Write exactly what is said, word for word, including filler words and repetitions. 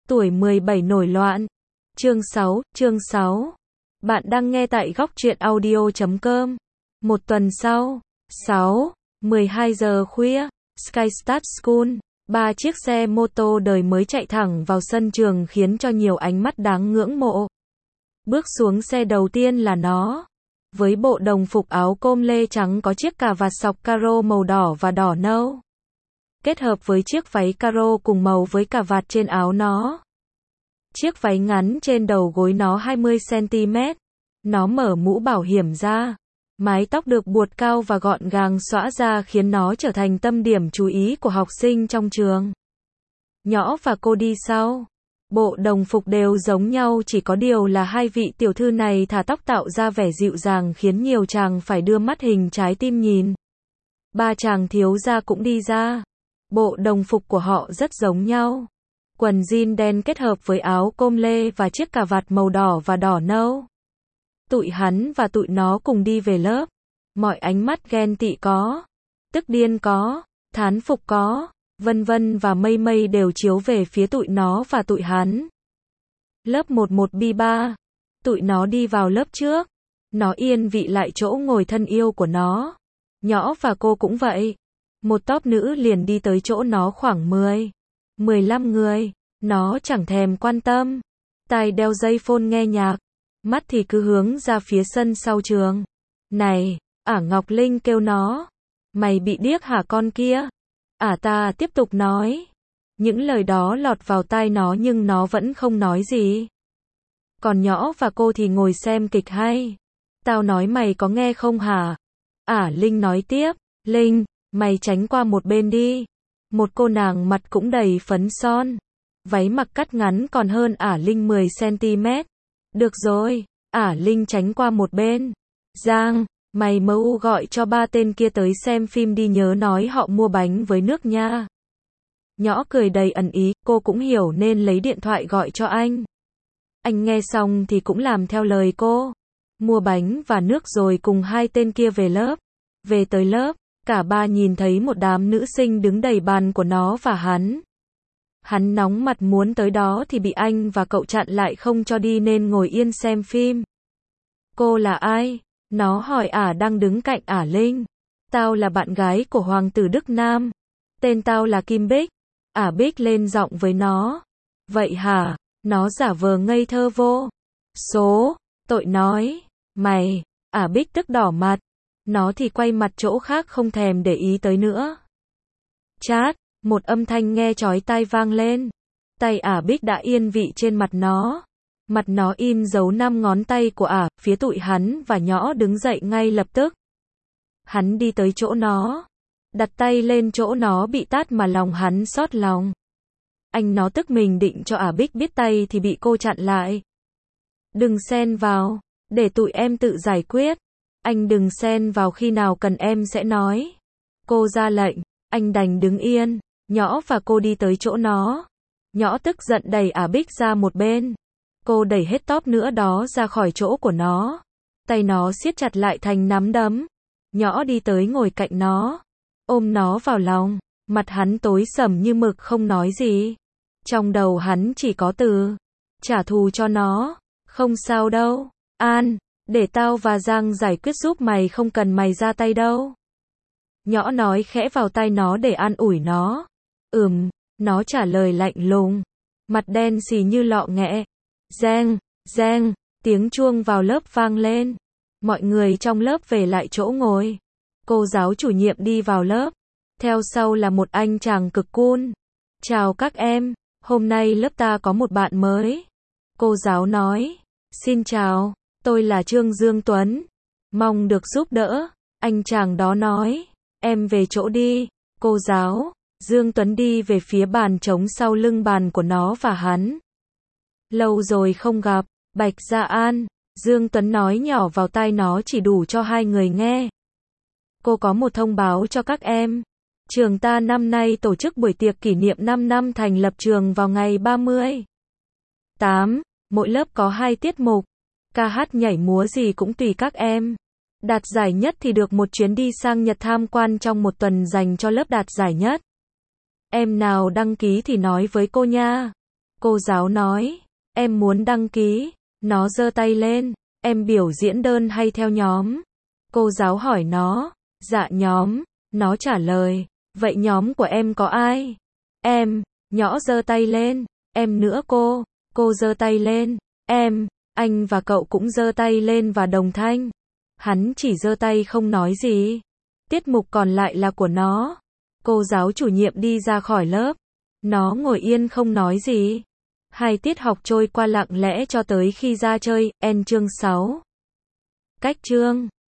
Tuổi mười bảy nổi loạn. Chương sáu, chương sáu. Bạn đang nghe tại góc truyện audio chấm com. Một tuần sau, sáu, mười hai giờ khuya, Skystart School, ba chiếc xe mô tô đời mới chạy thẳng vào sân trường khiến cho nhiều ánh mắt đáng ngưỡng mộ. Bước xuống xe đầu tiên là nó. Với bộ đồng phục áo com lê trắng có chiếc cà vạt sọc caro màu đỏ và đỏ nâu. Kết hợp với chiếc váy caro cùng màu với cà vạt trên áo nó. Chiếc váy ngắn trên đầu gối nó hai mươi xăng-ti-mét. Nó mở mũ bảo hiểm ra. Mái tóc được buộc cao và gọn gàng xõa ra khiến nó trở thành tâm điểm chú ý của học sinh trong trường. Nhõ và cô đi sau. Bộ đồng phục đều giống nhau, chỉ có điều là hai vị tiểu thư này thả tóc tạo ra vẻ dịu dàng khiến nhiều chàng phải đưa mắt hình trái tim nhìn. Ba chàng thiếu gia cũng đi ra. Bộ đồng phục của họ rất giống nhau. Quần jean đen kết hợp với áo com lê và chiếc cà vạt màu đỏ và đỏ nâu. Tụi hắn và tụi nó cùng đi về lớp. Mọi ánh mắt ghen tị có, tức điên có, thán phục có, vân vân và mây mây đều chiếu về phía tụi nó và tụi hắn. Lớp mười một B ba. Tụi nó đi vào lớp trước. Nó yên vị lại chỗ ngồi thân yêu của nó. Nhõ và cô cũng vậy. Một tốp nữ liền đi tới chỗ nó khoảng mười, mười lăm người. Nó chẳng thèm quan tâm. Tai đeo dây phone nghe nhạc. Mắt thì cứ hướng ra phía sân sau trường. Này, ả Ngọc Linh kêu nó. Mày bị điếc hả con kia? Ả ta tiếp tục nói. Những lời đó lọt vào tai nó nhưng nó vẫn không nói gì. Còn Nhõ và cô thì ngồi xem kịch hay. Tao nói mày có nghe không hả? Ả Linh nói tiếp. Linh, mày tránh qua một bên đi. Một cô nàng mặt cũng đầy phấn son. Váy mặc cắt ngắn còn hơn Ả Linh mười xăng-ti-mét. Được rồi, Ả Linh tránh qua một bên. Giang, mày mau gọi cho ba tên kia tới xem phim đi, nhớ nói họ mua bánh với nước nha. Nhõ cười đầy ẩn ý, cô cũng hiểu nên lấy điện thoại gọi cho anh. Anh nghe xong thì cũng làm theo lời cô. Mua bánh và nước rồi cùng hai tên kia về lớp. Về tới lớp, cả ba nhìn thấy một đám nữ sinh đứng đầy bàn của nó và hắn. Hắn nóng mặt muốn tới đó thì bị anh và cậu chặn lại không cho đi nên ngồi yên xem phim. Cô là ai? Nó hỏi Ả đang đứng cạnh Ả Linh. Tao là bạn gái của Hoàng tử Đức Nam. Tên tao là Kim Bích. Ả Bích lên giọng với nó. Vậy hả? Nó giả vờ ngây thơ vô số. Tội nói. Mày. Ả Bích tức đỏ mặt. Nó thì quay mặt chỗ khác không thèm để ý tới nữa. Chát. Một âm thanh nghe chói tai vang lên. Tay Ả Bích đã yên vị trên mặt nó. Mặt nó in dấu năm ngón tay của Ả, phía tụi hắn và Nhõ đứng dậy ngay lập tức. Hắn đi tới chỗ nó. Đặt tay lên chỗ nó bị tát mà lòng hắn xót lòng. Anh nó tức mình định cho Ả Bích biết tay thì bị cô chặn lại. Đừng xen vào, để tụi em tự giải quyết. Anh đừng xen vào, khi nào cần em sẽ nói. Cô ra lệnh, anh đành đứng yên. Nhõ và cô đi tới chỗ nó. Nhõ tức giận đẩy Ả Bích ra một bên. Cô đẩy hết tóp nữa đó ra khỏi chỗ của nó. Tay nó siết chặt lại thành nắm đấm. Nhõ đi tới ngồi cạnh nó. Ôm nó vào lòng. Mặt hắn tối sầm như mực không nói gì. Trong đầu hắn chỉ có từ trả thù cho nó. Không sao đâu. An, để tao và Giang giải quyết giúp mày, không cần mày ra tay đâu. Nhõ nói khẽ vào tai nó để an ủi nó. Ừm, nó trả lời lạnh lùng. Mặt đen xì như lọ nghẹ. Reng, reng, tiếng chuông vào lớp vang lên. Mọi người trong lớp về lại chỗ ngồi. Cô giáo chủ nhiệm đi vào lớp. Theo sau là một anh chàng cực cool. Chào các em, hôm nay lớp ta có một bạn mới. Cô giáo nói. Xin chào, tôi là Trương Dương Tuấn. Mong được giúp đỡ. Anh chàng đó nói. Em về chỗ đi. Cô giáo. Dương Tuấn đi về phía bàn trống sau lưng bàn của nó và hắn. Lâu rồi không gặp, Bạch Gia An. Dương Tuấn nói nhỏ vào tai nó chỉ đủ cho hai người nghe. Cô có một thông báo cho các em. Trường ta năm nay tổ chức buổi tiệc kỷ niệm năm năm thành lập trường vào ngày ba mươi tám. Mỗi lớp có hai tiết mục. Ca hát nhảy múa gì cũng tùy các em. Đạt giải nhất thì được một chuyến đi sang Nhật tham quan trong một tuần dành cho lớp đạt giải nhất. Em nào đăng ký thì nói với cô nha. Cô giáo nói, em muốn đăng ký. Nó giơ tay lên, em biểu diễn đơn hay theo nhóm? Cô giáo hỏi nó, dạ nhóm. Nó trả lời, vậy nhóm của em có ai? Em, nhỏ giơ tay lên, em nữa cô. Cô giơ tay lên, em, anh và cậu cũng giơ tay lên và đồng thanh. Hắn chỉ giơ tay không nói gì. Tiết mục còn lại là của nó. Cô giáo chủ nhiệm đi ra khỏi lớp. Nó ngồi yên không nói gì. Hai tiết học trôi qua lặng lẽ cho tới khi ra chơi. End chương sáu. Cách chương